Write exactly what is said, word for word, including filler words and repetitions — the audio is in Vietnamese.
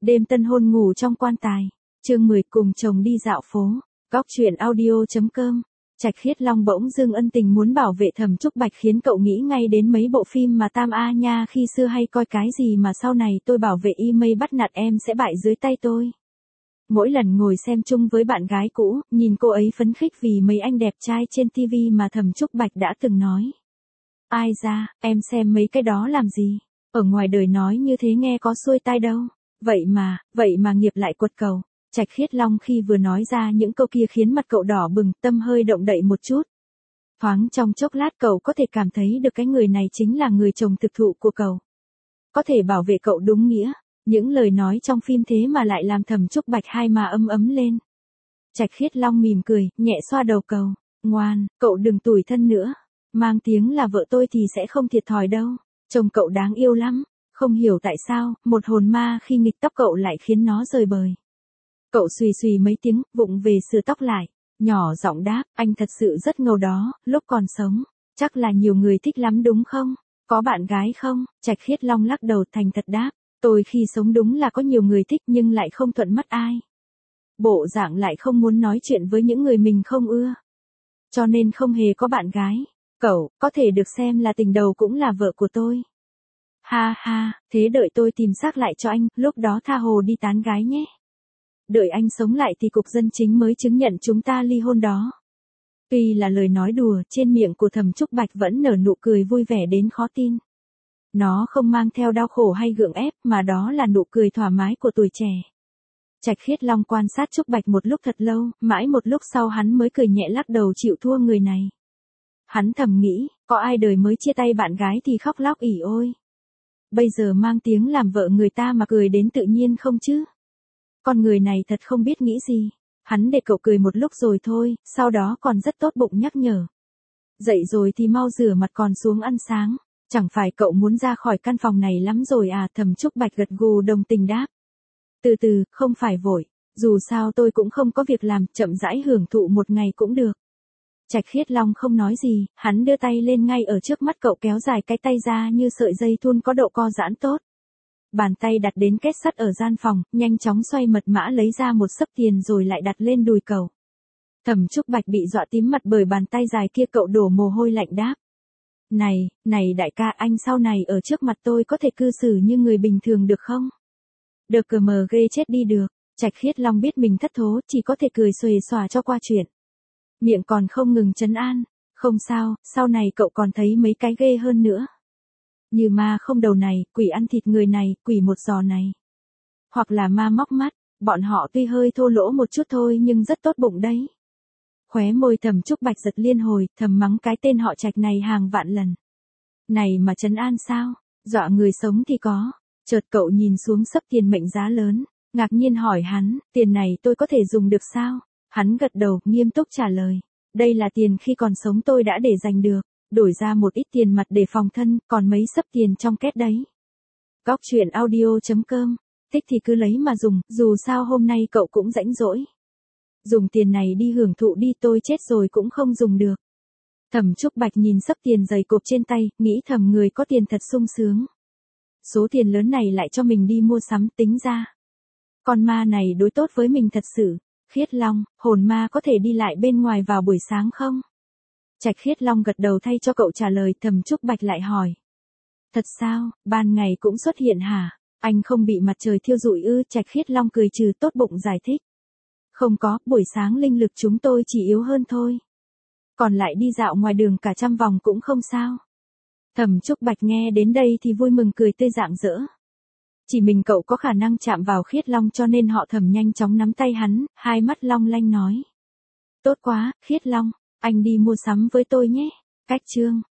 Đêm tân hôn ngủ trong quan tài. Chương mười cùng chồng đi dạo phố. Góc truyện audio.com. Trạch Khiết Long bỗng dưng ân tình muốn bảo vệ Thẩm Trúc Bạch khiến cậu nghĩ ngay đến mấy bộ phim mà Tam A nha khi xưa hay coi cái gì mà sau này tôi bảo vệ y mây bắt nạt em sẽ bại dưới tay tôi. Mỗi lần ngồi xem chung với bạn gái cũ, nhìn cô ấy phấn khích vì mấy anh đẹp trai trên ti vi mà Thẩm Trúc Bạch đã từng nói. Ai ra, em xem mấy cái đó làm gì? Ở ngoài đời nói như thế nghe có xuôi tai đâu. Vậy mà, vậy mà nghiệp lại quật cầu. Trạch Khiết Long khi vừa nói ra những câu kia khiến mặt cậu đỏ bừng, tâm hơi động đậy một chút. Thoáng trong chốc lát cậu có thể cảm thấy được cái người này chính là người chồng thực thụ của cậu. Có thể bảo vệ cậu đúng nghĩa. Những lời nói trong phim thế mà lại làm Thẩm Trúc Bạch hai má ấm ấm lên. Trạch Khiết Long mỉm cười, nhẹ xoa đầu cậu. Ngoan, cậu đừng tủi thân nữa. Mang tiếng là vợ tôi thì sẽ không thiệt thòi đâu. Chồng cậu đáng yêu lắm. Không hiểu tại sao, một hồn ma khi nghịch tóc cậu lại khiến nó rời bời. Cậu xùy xùy mấy tiếng, vụng về sửa tóc lại. Nhỏ giọng đáp, anh thật sự rất ngầu đó, lúc còn sống. Chắc là nhiều người thích lắm đúng không? Có bạn gái không? Trạch Khiết Long lắc đầu thành thật đáp. Tôi khi sống đúng là có nhiều người thích nhưng lại không thuận mắt ai. Bộ dạng lại không muốn nói chuyện với những người mình không ưa. Cho nên không hề có bạn gái. Cậu, có thể được xem là tình đầu cũng là vợ của tôi. Ha ha, thế đợi tôi tìm xác lại cho anh, lúc đó tha hồ đi tán gái nhé. Đợi anh sống lại thì cục dân chính mới chứng nhận chúng ta ly hôn đó. Tuy là lời nói đùa, trên miệng của Thẩm Trúc Bạch vẫn nở nụ cười vui vẻ đến khó tin. Nó không mang theo đau khổ hay gượng ép, mà đó là nụ cười thoải mái của tuổi trẻ. Trạch Khiết Long quan sát Trúc Bạch một lúc thật lâu, mãi một lúc sau hắn mới cười nhẹ lắc đầu chịu thua người này. Hắn thầm nghĩ, có ai đời mới chia tay bạn gái thì khóc lóc ỉ ôi. Bây giờ mang tiếng làm vợ người ta mà cười đến tự nhiên không chứ? Con người này thật không biết nghĩ gì. Hắn để cậu cười một lúc rồi thôi, sau đó còn rất tốt bụng nhắc nhở. Dậy rồi thì mau rửa mặt còn xuống ăn sáng. Chẳng phải cậu muốn ra khỏi căn phòng này lắm rồi à? Thẩm Trúc Bạch gật gù đồng tình đáp. Từ từ, không phải vội. Dù sao tôi cũng không có việc làm, chậm rãi hưởng thụ một ngày cũng được. Trạch Khiết Long không nói gì, hắn đưa tay lên ngay ở trước mắt cậu kéo dài cái tay ra như sợi dây thun có độ co giãn tốt. Bàn tay đặt đến két sắt ở gian phòng, nhanh chóng xoay mật mã lấy ra một xấp tiền rồi lại đặt lên đùi cậu. Thẩm Trúc Bạch bị dọa tím mặt bởi bàn tay dài kia, cậu đổ mồ hôi lạnh đáp. Này, này đại ca, anh sau này ở trước mặt tôi có thể cư xử như người bình thường được không? Được cờ mờ ghê chết đi được. Trạch Khiết Long biết mình thất thố, chỉ có thể cười xuề xòa cho qua chuyện. Miệng còn không ngừng trấn an. Không sao, sau này cậu còn thấy mấy cái ghê hơn nữa. Như ma không đầu này, quỷ ăn thịt người này, quỷ một giò này. Hoặc là ma móc mắt, bọn họ tuy hơi thô lỗ một chút thôi nhưng rất tốt bụng đấy. Khóe môi Thẩm Trúc Bạch giật liên hồi, thầm mắng cái tên họ Trạch này hàng vạn lần. Này mà trấn an sao? Dọa người sống thì có. Chợt cậu nhìn xuống xấp tiền mệnh giá lớn, ngạc nhiên hỏi hắn, tiền này tôi có thể dùng được sao? Hắn gật đầu, nghiêm túc trả lời. Đây là tiền khi còn sống tôi đã để dành được, đổi ra một ít tiền mặt để phòng thân, còn mấy xấp tiền trong két đấy. Góc truyện audio.com. Thích thì cứ lấy mà dùng, dù sao hôm nay cậu cũng rãnh rỗi. Dùng tiền này đi hưởng thụ đi, tôi chết rồi cũng không dùng được. Thẩm Trúc Bạch nhìn xấp tiền dày cộp trên tay, nghĩ thầm người có tiền thật sung sướng. Số tiền lớn này lại cho mình đi mua sắm, tính ra. Con ma này đối tốt với mình thật sự. Khiết Long, hồn ma có thể đi lại bên ngoài vào buổi sáng không? Trạch Khiết Long gật đầu thay cho cậu trả lời. Thẩm Trúc Bạch lại hỏi. Thật sao, ban ngày cũng xuất hiện hả? Anh không bị mặt trời thiêu rụi ư? Trạch Khiết Long cười trừ tốt bụng giải thích. Không có, buổi sáng linh lực chúng tôi chỉ yếu hơn thôi. Còn lại đi dạo ngoài đường cả trăm vòng cũng không sao. Thẩm Trúc Bạch nghe đến đây thì vui mừng cười tươi rạng rỡ. Chỉ mình cậu có khả năng chạm vào Khiết Long cho nên họ Thẩm nhanh chóng nắm tay hắn, hai mắt long lanh nói. Tốt quá, Khiết Long, anh đi mua sắm với tôi nhé. Cách chương.